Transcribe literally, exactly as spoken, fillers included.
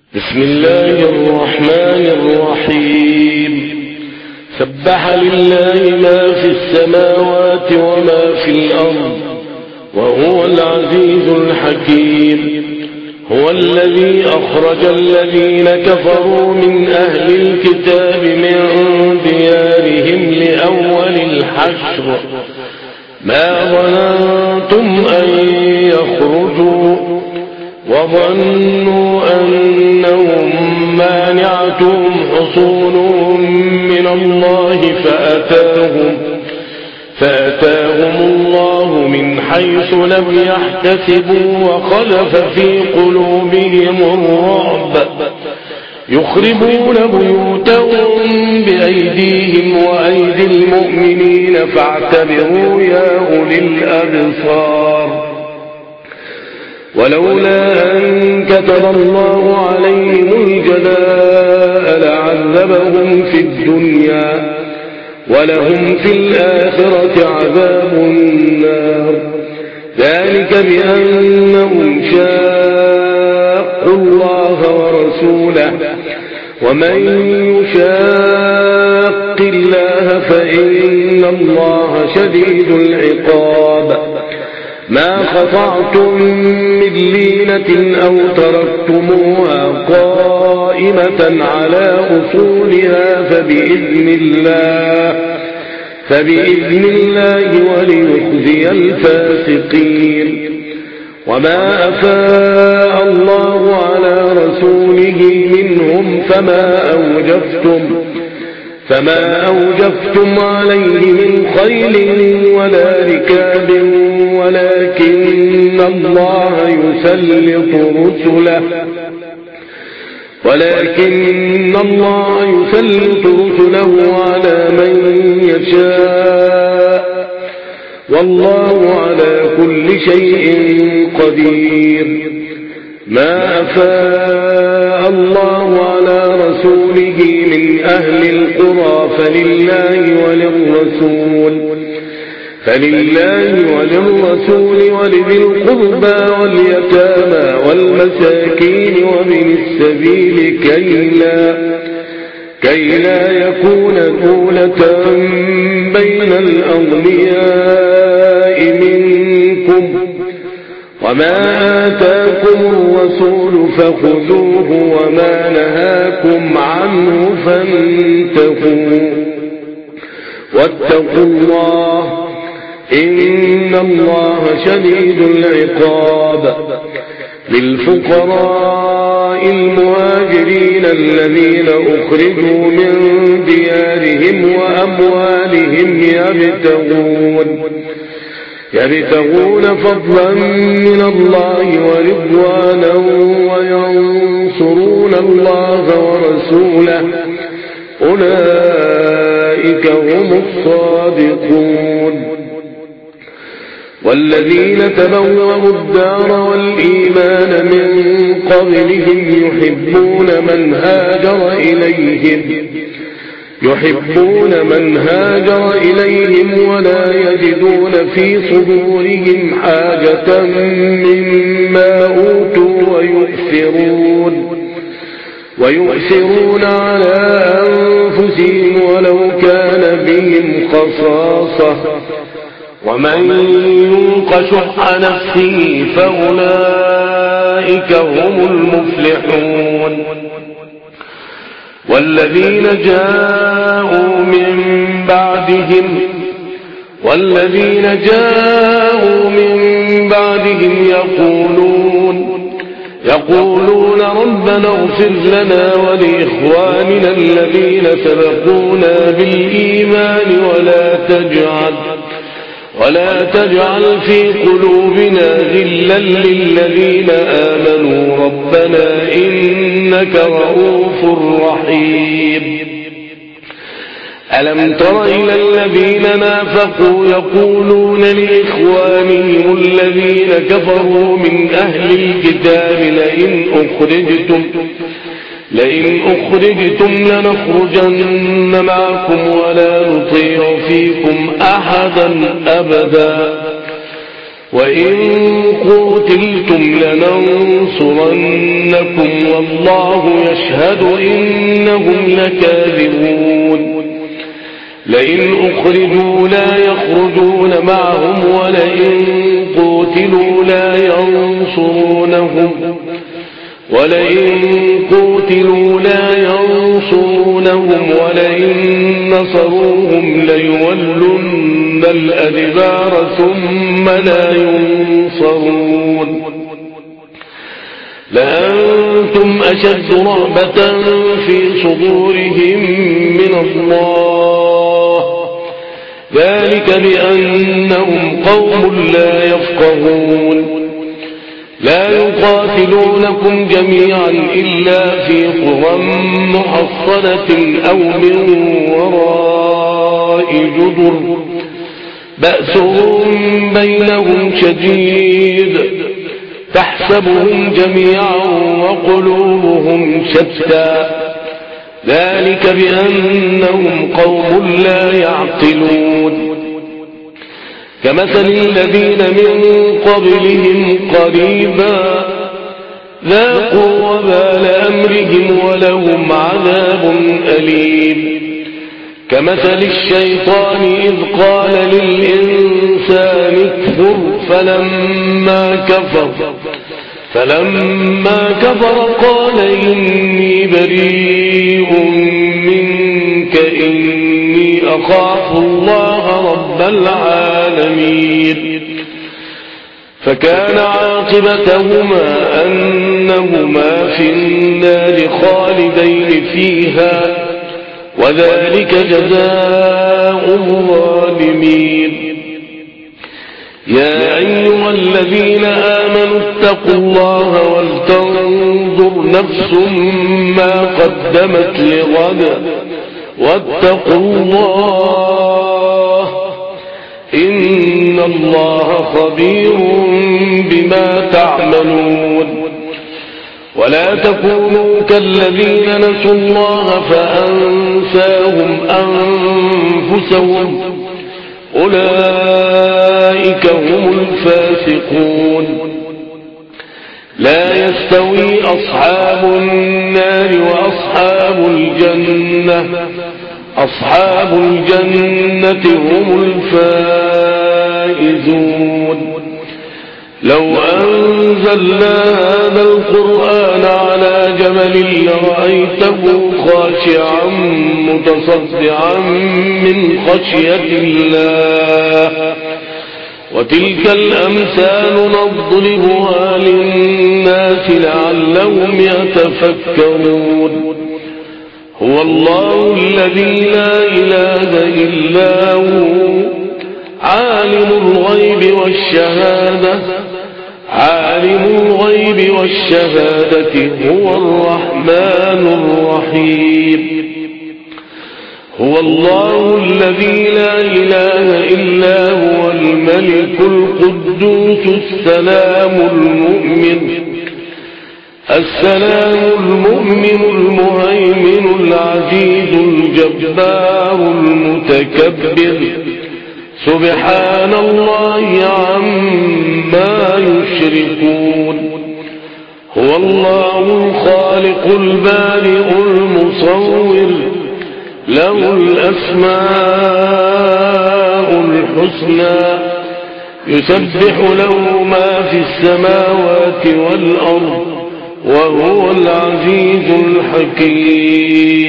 بسم الله الرحمن الرحيم. سبح لله ما في السماوات وما في الأرض وهو العزيز الحكيم. هو الذي أخرج الذين كفروا من أهل الكتاب من ديارهم لأول الحشر ما ظننتم أن يخرجوا وظنوا أنهم مانعتهم حصونهم من الله فأتاهم فأتاهم الله من حيث لم يحتسبوا وقذف في قلوبهم الرعب يخربون بيوتهم بأيديهم وأيدي المؤمنين فاعتبروا يا أولي الأبصار. ولولا أن كتب الله عليهم الجلاء لعذبهم في الدنيا ولهم في الآخرة عذاب النار. ذلك بأنهم شاقوا الله ورسوله ومن يشاق الله فإن الله شديد العقاب. ما قطعتم من لينة أو تركتموها قائمة على أصولها فبإذن الله فبإذن الله وليخزي الفاسقين. وما أفاء الله على رسوله منهم فما أوجفتم فما أوجفتم عليه من خيل ولا ركاب ولكن الله يسلط رسله ولكن الله يسلط رسله على من يشاء والله على كل شيء قدير. ما أفاء الله على رسوله من أهل القرى فلله وللرسول فلله وللرسول ولذي القربى واليتامى والمساكين ومن السبيل كي لا, كي لا يكون دولة بين الأغنياء منكم. وما آتاكم الرسول فخذوه وما نهاكم عنه فانتهوا واتقوا الله إن الله شديد العقاب. للفقراء المهاجرين الذين أخرجوا من ديارهم وأموالهم يبتغون يبتغون فضلا من الله ورضوانا وينصرون الله ورسوله أولئك هم الصادقون. والذين تبوأوا الدار والإيمان من قبلهم يحبون من هاجر إليهم يحبون من هاجر إليهم ولا يجدون في صدورهم حاجة مما أوتوا ويؤثرون ويؤثرون على أنفسهم ولو كان بهم خصاصة ومن يوق شح نفسه فأولئك هم المفلحون. والذين جاءوا من بعدهم والذين جاءوا من بعدهم يقولون يقولون ربنا اغفر لنا ولإخواننا الذين سبقونا بالإيمان ولا تجعل ولا تجعل في قلوبنا غلا للذين آمنوا ربنا إنك رؤوف رحيم. ألم تر إلى الذين نافقوا يقولون لإخوانهم الذين كفروا من أهل الكتاب لئن أخرجتم لئن أخرجتم لنخرجن معكم ولا نطيع فيكم أحدا أبدا وإن قتلتم لننصرنكم والله يشهد إنهم لكاذبون لئن أخرجوا لا يخرجون معهم ولئن قتلوا لا ينصرونهم ولئن قتلوا لا ينصرونهم ولئن نصروهم ليولن الأدبار ثم لا ينصرون لأنتم أشد رهبة في صدورهم من الله ذلك بأنهم قوم لا يفقهون لا يقاتلونكم جميعا إلا في قرى محصنة أو من وراء جدر بأسهم بينهم شديد تحسبهم جميعا وقلوبهم شتى ذلك بأنهم قوم لا يعقلون كمثل الذين من قبلهم قريبا ذاقوا وبال أمرهم ولهم عذاب أليم كمثل الشيطان إذ قال للإنسان اكفر فلما كفر فلما كفر قال إني بريء منك إني أخاف الله رب العالمين فكان عاقبتهما أنهما في النار خالدين فيها وذلك جزاء الظالمين يا أيها الذين آمنوا اتقوا الله ولتنظر نفس ما قدمت لغد واتقوا الله إن الله خبير بما تعملون ولا تكونوا كالذين نسوا الله فأنساهم أنفسهم أولئك هم الفاسقون لا يستوي أصحاب النار وأصحاب الجنة أصحاب الجنة هم الفائزون لو أنزلنا هذا القرآن على جبل لرأيته خاشعا متصدعا من خشية الله وتلك الأمثال نضربها للناس لعلهم يتفكرون هو الله الذي لا إله إلا هو عالم الغيب والشهادة عالم الغيب والشهادة هو الرحمن الرحيم هو الله الذي لا إله إلا هو الملك القدوس السلام المؤمن السلام المؤمن المهيمن العزيز الجبار المتكبر سبحان الله عما يشركون هو الله الخالق البارئ المصور له الأسماء الحسنى يسبح له ما في السماوات والأرض وهو العزيز الحكيم